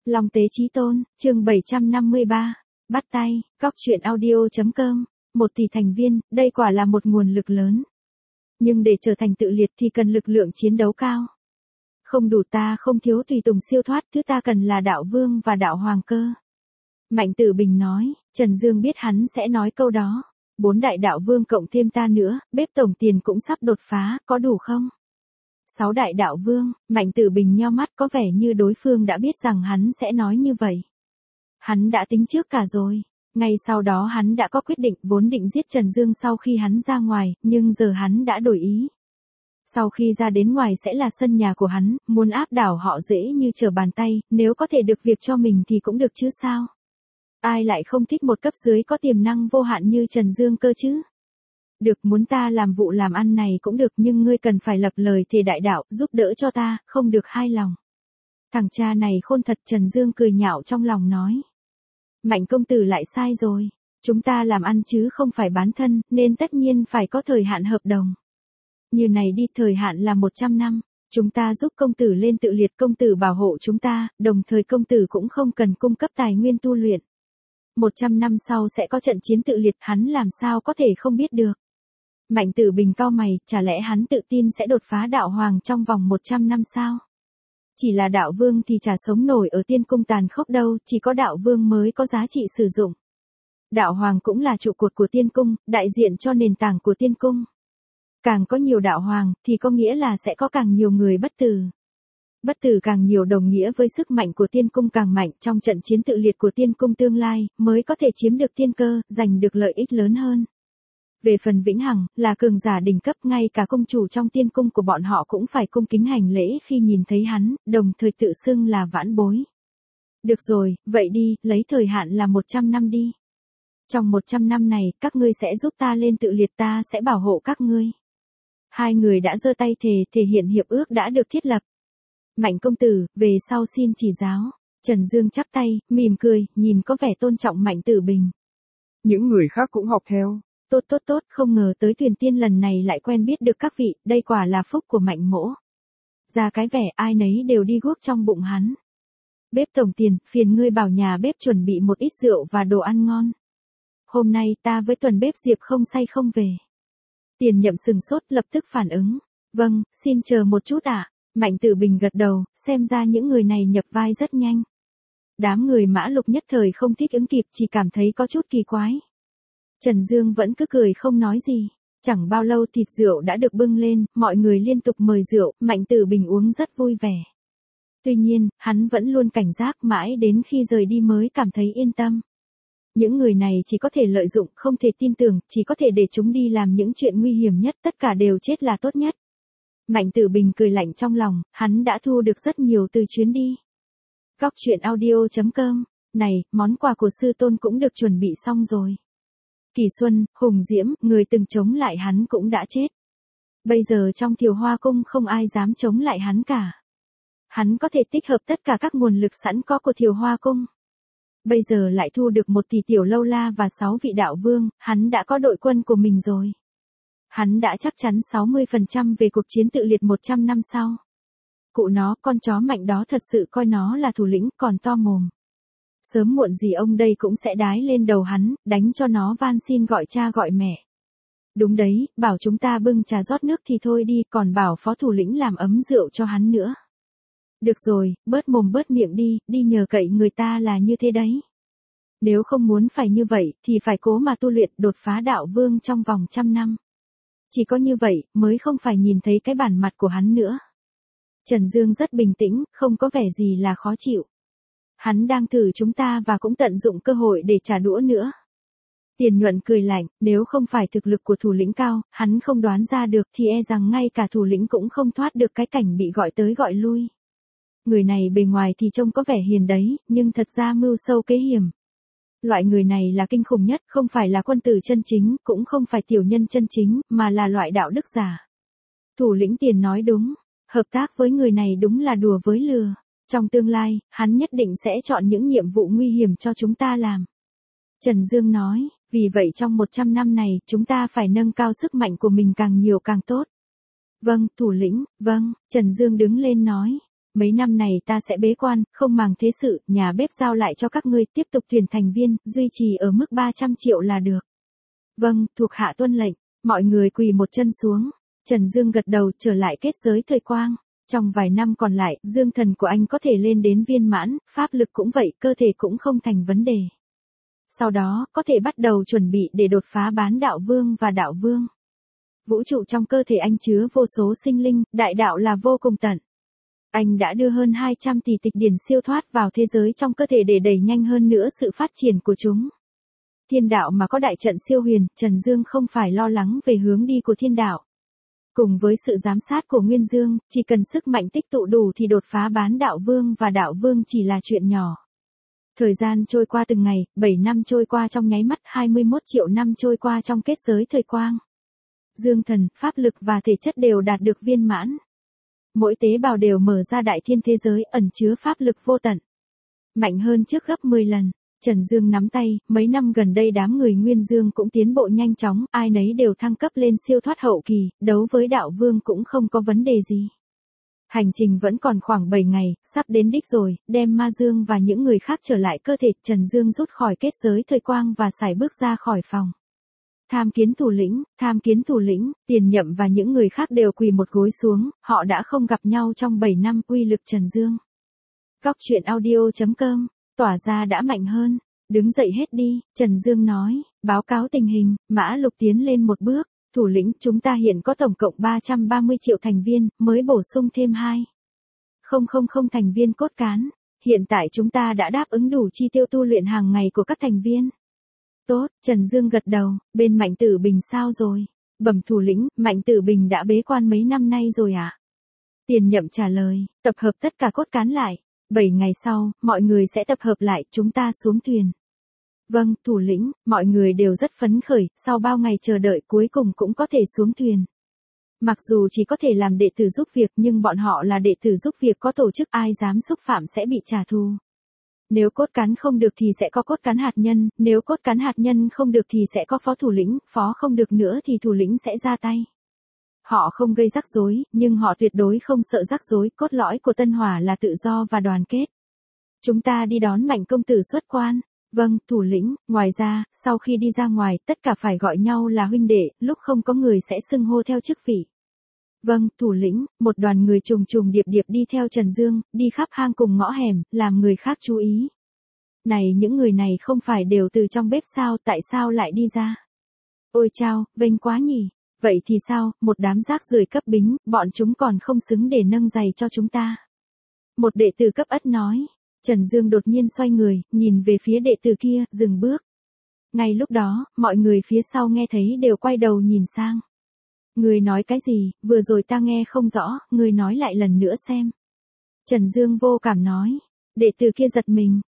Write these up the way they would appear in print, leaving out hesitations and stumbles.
Long Tế Chí Tôn, chương 753. Bắt tay, Cóc truyện audio.com. 1 tỷ thành viên, đây quả là một nguồn lực lớn. Nhưng để trở thành tự liệt thì cần lực lượng chiến đấu cao. Không đủ, ta không thiếu tùy tùng siêu thoát, thứ ta cần là đạo vương và đạo hoàng cơ. Mạnh Tử Bình nói. Trần Dương biết hắn sẽ nói câu đó. 4 đại đạo vương cộng thêm ta nữa, bếp tổng tiền cũng sắp đột phá, có đủ không? 6 đại đạo vương. Mạnh Tử Bình nheo mắt, có vẻ như đối phương đã biết rằng hắn sẽ nói như vậy. Hắn đã tính trước cả rồi. Ngay sau đó hắn đã có quyết định, vốn định giết Trần Dương sau khi hắn ra ngoài, nhưng giờ hắn đã đổi ý. Sau khi ra đến ngoài sẽ là sân nhà của hắn, muốn áp đảo họ dễ như trở bàn tay, nếu có thể được việc cho mình thì cũng được chứ sao. Ai lại không thích một cấp dưới có tiềm năng vô hạn như Trần Dương cơ chứ? Được, muốn ta làm vụ làm ăn này cũng được, nhưng ngươi cần phải lập lời thề đại đạo, giúp đỡ cho ta, không được hai lòng. Thằng cha này khôn thật. Trần Dương cười nhạo trong lòng nói. Mạnh công tử lại sai rồi. Chúng ta làm ăn chứ không phải bán thân, nên tất nhiên phải có thời hạn hợp đồng. Như này đi, thời hạn là 100 năm. Chúng ta giúp công tử lên tự liệt, công tử bảo hộ chúng ta, đồng thời công tử cũng không cần cung cấp tài nguyên tu luyện. 100 năm sau sẽ có trận chiến tự liệt, hắn làm sao có thể không biết được. Mạnh Tử Bình cau mày, chả lẽ hắn tự tin sẽ đột phá đạo hoàng trong vòng 100 năm sao? Chỉ là đạo vương thì chả sống nổi ở tiên cung tàn khốc đâu, chỉ có đạo vương mới có giá trị sử dụng. Đạo hoàng cũng là trụ cột của tiên cung, đại diện cho nền tảng của tiên cung. Càng có nhiều đạo hoàng, thì có nghĩa là sẽ có càng nhiều người bất tử. Bất tử càng nhiều đồng nghĩa với sức mạnh của tiên cung càng mạnh, trong trận chiến tự liệt của tiên cung tương lai, mới có thể chiếm được tiên cơ, giành được lợi ích lớn hơn. Về phần vĩnh hằng, là cường giả đỉnh cấp, ngay cả công chủ trong tiên cung của bọn họ cũng phải cung kính hành lễ khi nhìn thấy hắn, đồng thời tự xưng là vãn bối. Được rồi, vậy đi, lấy thời hạn là 100 năm đi. Trong 100 năm này, các ngươi sẽ giúp ta lên tự liệt, ta sẽ bảo hộ các ngươi. Hai người đã giơ tay thề, thể hiện hiệp ước đã được thiết lập. Mạnh công tử, về sau xin chỉ giáo. Trần Dương chắp tay, mỉm cười, nhìn có vẻ tôn trọng Mạnh Tử Bình. Những người khác cũng học theo. Tốt, không ngờ tới Tuyền Tiên lần này lại quen biết được các vị, đây quả là phúc của Mạnh mỗ. Ra cái vẻ ai nấy đều đi guốc trong bụng hắn. Bếp tổng tiền, phiền ngươi bảo nhà bếp chuẩn bị một ít rượu và đồ ăn ngon. Hôm nay ta với tuần bếp Diệp không say không về. Tiền Nhậm sừng sốt, lập tức phản ứng. Vâng, xin chờ một chút ạ. Mạnh Tử Bình gật đầu, xem ra những người này nhập vai rất nhanh. Đám người Mã Lục nhất thời không thích ứng kịp, chỉ cảm thấy có chút kỳ quái. Trần Dương vẫn cứ cười không nói gì. Chẳng bao lâu thịt rượu đã được bưng lên, mọi người liên tục mời rượu, Mạnh Tử Bình uống rất vui vẻ. Tuy nhiên, hắn vẫn luôn cảnh giác, mãi đến khi rời đi mới cảm thấy yên tâm. Những người này chỉ có thể lợi dụng, không thể tin tưởng, chỉ có thể để chúng đi làm những chuyện nguy hiểm nhất, tất cả đều chết là tốt nhất. Mạnh Tử Bình cười lạnh trong lòng, hắn đã thu được rất nhiều từ chuyến đi. Cóc truyện audio.com. Này, món quà của sư tôn cũng được chuẩn bị xong rồi. Kỳ Xuân, Hùng Diễm, người từng chống lại hắn cũng đã chết. Bây giờ trong Thiều Hoa Cung không ai dám chống lại hắn cả. Hắn có thể tích hợp tất cả các nguồn lực sẵn có của Thiều Hoa Cung. Bây giờ lại thu được 1 tỷ tiểu lâu la và 6 vị đạo vương, hắn đã có đội quân của mình rồi. Hắn đã chắc chắn 60% về cuộc chiến tự liệt 100 năm sau. Cụ nó, con chó mạnh đó thật sự coi nó là thủ lĩnh, còn to mồm. Sớm muộn gì ông đây cũng sẽ đái lên đầu hắn, đánh cho nó van xin gọi cha gọi mẹ. Đúng đấy, bảo chúng ta bưng trà rót nước thì thôi đi, còn bảo phó thủ lĩnh làm ấm rượu cho hắn nữa. Được rồi, bớt mồm bớt miệng đi, đi nhờ cậy người ta là như thế đấy. Nếu không muốn phải như vậy, thì phải cố mà tu luyện, đột phá đạo vương trong vòng 100 năm. Chỉ có như vậy, mới không phải nhìn thấy cái bản mặt của hắn nữa. Trần Dương rất bình tĩnh, không có vẻ gì là khó chịu. Hắn đang thử chúng ta và cũng tận dụng cơ hội để trả đũa nữa. Tiền Nhuận cười lạnh, nếu không phải thực lực của thủ lĩnh cao, hắn không đoán ra được thì e rằng ngay cả thủ lĩnh cũng không thoát được cái cảnh bị gọi tới gọi lui. Người này bề ngoài thì trông có vẻ hiền đấy, nhưng thật ra mưu sâu kế hiểm. Loại người này là kinh khủng nhất, không phải là quân tử chân chính, cũng không phải tiểu nhân chân chính, mà là loại đạo đức giả. Thủ lĩnh Tiền nói đúng, hợp tác với người này đúng là đùa với lừa. Trong tương lai, hắn nhất định sẽ chọn những nhiệm vụ nguy hiểm cho chúng ta làm. Trần Dương nói, vì vậy trong 100 năm này, chúng ta phải nâng cao sức mạnh của mình càng nhiều càng tốt. Vâng, thủ lĩnh, vâng, Trần Dương đứng lên nói. Mấy năm này ta sẽ bế quan, không màng thế sự, nhà bếp giao lại cho các ngươi, tiếp tục tuyển thành viên, duy trì ở mức 300 triệu là được. Vâng, thuộc hạ tuân lệnh, mọi người quỳ một chân xuống. Trần Dương gật đầu, trở lại kết giới thời quang. Trong vài năm còn lại, dương thần của anh có thể lên đến viên mãn, pháp lực cũng vậy, cơ thể cũng không thành vấn đề. Sau đó, có thể bắt đầu chuẩn bị để đột phá bán đạo vương và đạo vương. Vũ trụ trong cơ thể anh chứa vô số sinh linh, đại đạo là vô cùng tận. Anh đã đưa hơn 200 tỷ tịch điển siêu thoát vào thế giới trong cơ thể để đẩy nhanh hơn nữa sự phát triển của chúng. Thiên đạo mà có đại trận siêu huyền, Trần Dương không phải lo lắng về hướng đi của thiên đạo. Cùng với sự giám sát của Nguyên Dương, chỉ cần sức mạnh tích tụ đủ thì đột phá bán đạo vương và đạo vương chỉ là chuyện nhỏ. Thời gian trôi qua từng ngày, 7 năm trôi qua trong nháy mắt, 21 triệu năm trôi qua trong kết giới thời quang. Dương thần, pháp lực và thể chất đều đạt được viên mãn. Mỗi tế bào đều mở ra đại thiên thế giới ẩn chứa pháp lực vô tận. Mạnh hơn trước gấp 10 lần. Trần Dương nắm tay, mấy năm gần đây đám người Nguyên Dương cũng tiến bộ nhanh chóng, ai nấy đều thăng cấp lên siêu thoát hậu kỳ, đấu với đạo vương cũng không có vấn đề gì. Hành trình vẫn còn khoảng 7 ngày, sắp đến đích rồi, đem Ma Dương và những người khác trở lại cơ thể, Trần Dương rút khỏi kết giới thời quang và sải bước ra khỏi phòng. Tham kiến thủ lĩnh, Tiền Nhậm và những người khác đều quỳ một gối xuống, họ đã không gặp nhau trong 7 năm, uy lực Trần Dương. Góc truyện audio.com, tỏa ra đã mạnh hơn, đứng dậy hết đi, Trần Dương nói, báo cáo tình hình, Mã Lục tiến lên một bước, thủ lĩnh, chúng ta hiện có tổng cộng 330 triệu thành viên, mới bổ sung thêm 2,000 thành viên cốt cán, hiện tại chúng ta đã đáp ứng đủ chi tiêu tu luyện hàng ngày của các thành viên. Tốt, Trần Dương gật đầu, bên Mạnh Tử Bình sao rồi? Bẩm thủ lĩnh, Mạnh Tử Bình đã bế quan mấy năm nay rồi ạ. Tiền Nhậm trả lời, tập hợp tất cả cốt cán lại. 7 ngày sau, mọi người sẽ tập hợp lại, chúng ta xuống thuyền. Vâng, thủ lĩnh, mọi người đều rất phấn khởi, sau bao ngày chờ đợi cuối cùng cũng có thể xuống thuyền. Mặc dù chỉ có thể làm đệ tử giúp việc nhưng bọn họ là đệ tử giúp việc có tổ chức, ai dám xúc phạm sẽ bị trả thù. Nếu cốt cán không được thì sẽ có cốt cán hạt nhân, nếu cốt cán hạt nhân không được thì sẽ có phó thủ lĩnh, phó không được nữa thì thủ lĩnh sẽ ra tay. Họ không gây rắc rối, nhưng họ tuyệt đối không sợ rắc rối, cốt lõi của Tân Hỏa là tự do và đoàn kết. Chúng ta đi đón Mạnh công tử xuất quan. Vâng, thủ lĩnh, ngoài ra, sau khi đi ra ngoài, tất cả phải gọi nhau là huynh đệ, lúc không có người sẽ xưng hô theo chức vị. Vâng, thủ lĩnh, một đoàn người trùng trùng điệp điệp đi theo Trần Dương, đi khắp hang cùng ngõ hẻm, làm người khác chú ý. Này, những người này không phải đều từ trong bếp sao, tại sao lại đi ra? Ôi chao, vênh quá nhỉ. Vậy thì sao, một đám rác rưởi cấp bính, bọn chúng còn không xứng để nâng giày cho chúng ta. Một đệ tử cấp ất nói. Trần Dương đột nhiên xoay người, nhìn về phía đệ tử kia, dừng bước. Ngay lúc đó, mọi người phía sau nghe thấy đều quay đầu nhìn sang. Người nói cái gì, vừa rồi ta nghe không rõ, người nói lại lần nữa xem. Trần Dương vô cảm nói. Đệ tử kia giật mình,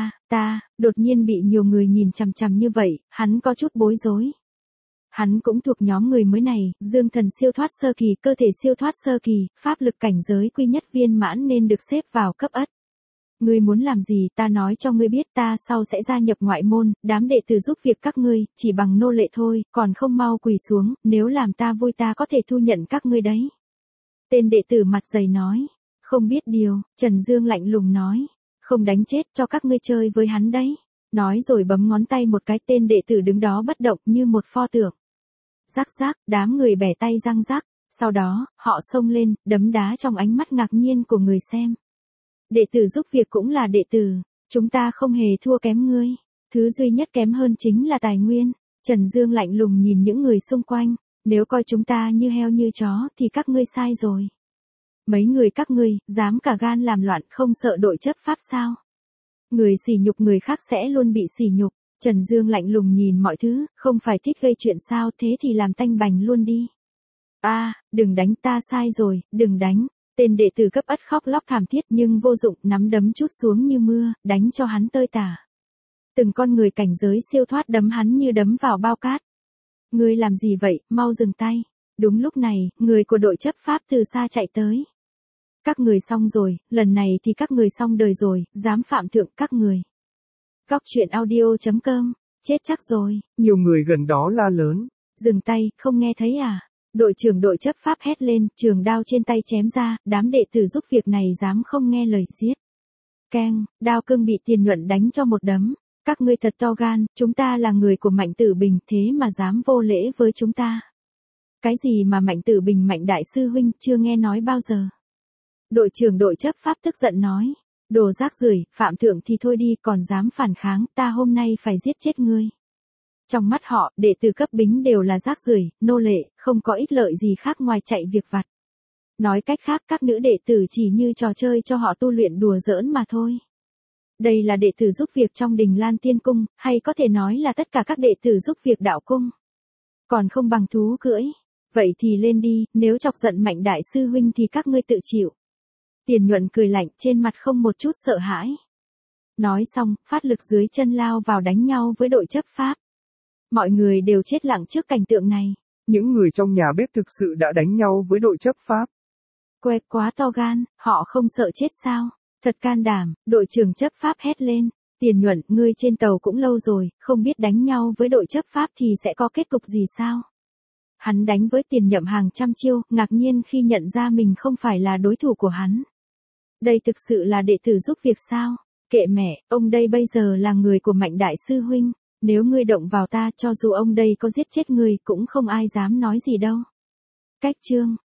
đột nhiên bị nhiều người nhìn chằm chằm như vậy, hắn có chút bối rối. Hắn cũng thuộc nhóm người mới này, dương thần siêu thoát sơ kỳ, cơ thể siêu thoát sơ kỳ, pháp lực cảnh giới quy nhất viên mãn nên được xếp vào cấp ất. Ngươi muốn làm gì, ta nói cho ngươi biết, ta sau sẽ gia nhập ngoại môn, đám đệ tử giúp việc các ngươi, chỉ bằng nô lệ thôi, còn không mau quỳ xuống, nếu làm ta vui ta có thể thu nhận các ngươi đấy. Tên đệ tử mặt dày nói, không biết điều, Trần Dương lạnh lùng nói, không đánh chết cho các ngươi chơi với hắn đấy. Nói rồi bấm ngón tay một cái, tên đệ tử đứng đó bất động như một pho tượng. Rắc rắc, đám người bẻ tay răng rắc, sau đó, họ xông lên, đấm đá trong ánh mắt ngạc nhiên của người xem. Đệ tử giúp việc cũng là đệ tử, chúng ta không hề thua kém ngươi, thứ duy nhất kém hơn chính là tài nguyên. Trần Dương lạnh lùng nhìn những người xung quanh, nếu coi chúng ta như heo như chó thì các ngươi sai rồi. Mấy người các ngươi, dám cả gan làm loạn không sợ đội chấp pháp sao? Người sỉ nhục người khác sẽ luôn bị sỉ nhục. Trần Dương lạnh lùng nhìn mọi thứ, không phải thích gây chuyện sao, thế thì làm tanh bành luôn đi. Đừng đánh, ta sai rồi, đừng đánh. Tên đệ tử cấp ất khóc lóc thảm thiết nhưng vô dụng, nắm đấm trút xuống như mưa, đánh cho hắn tơi tả. Từng con người cảnh giới siêu thoát đấm hắn như đấm vào bao cát. Ngươi làm gì vậy, mau dừng tay. Đúng lúc này, người của đội chấp pháp từ xa chạy tới. Các người xong rồi, lần này thì các người xong đời rồi, dám phạm thượng các người. Góc truyện audio.com, chết chắc rồi. Nhiều người gần đó la lớn. Dừng tay, không nghe thấy à? Đội trưởng đội chấp pháp hét lên, trường đao trên tay chém ra, đám đệ tử giúp việc này dám không nghe lời giết. Keng, Đao Cương bị Tiền Nhuận đánh cho một đấm. Các ngươi thật to gan, chúng ta là người của Mạnh Tử Bình thế mà dám vô lễ với chúng ta. Cái gì mà Mạnh Tử Bình Mạnh đại sư huynh chưa nghe nói bao giờ. Đội trưởng đội chấp pháp tức giận nói. Đồ rác rưởi, phạm thượng thì thôi đi còn dám phản kháng, ta hôm nay phải giết chết ngươi. Trong mắt họ, đệ tử cấp bính đều là rác rưởi, nô lệ, không có ích lợi gì khác ngoài chạy việc vặt. Nói cách khác các nữ đệ tử chỉ như trò chơi cho họ tu luyện đùa giỡn mà thôi. Đây là đệ tử giúp việc trong đình Lan Tiên Cung, hay có thể nói là tất cả các đệ tử giúp việc đạo cung. Còn không bằng thú cưỡi. Vậy thì lên đi, nếu chọc giận Mạnh đại sư huynh thì các ngươi tự chịu. Tiền Nhuận cười lạnh trên mặt không một chút sợ hãi. Nói xong, phát lực dưới chân lao vào đánh nhau với đội chấp pháp. Mọi người đều chết lặng trước cảnh tượng này. Những người trong nhà bếp thực sự đã đánh nhau với đội chấp pháp. Quẹt quá to gan, họ không sợ chết sao? Thật can đảm, đội trưởng chấp pháp hét lên. Tiền Nhuận, ngươi trên tàu cũng lâu rồi, không biết đánh nhau với đội chấp pháp thì sẽ có kết cục gì sao? Hắn đánh với Tiền Nhậm hàng trăm chiêu, ngạc nhiên khi nhận ra mình không phải là đối thủ của hắn. Đây thực sự là đệ tử giúp việc sao? Kệ mẹ, ông đây bây giờ là người của Mạnh đại sư huynh. Nếu ngươi động vào ta cho dù ông đây có giết chết ngươi cũng không ai dám nói gì đâu. Cách chương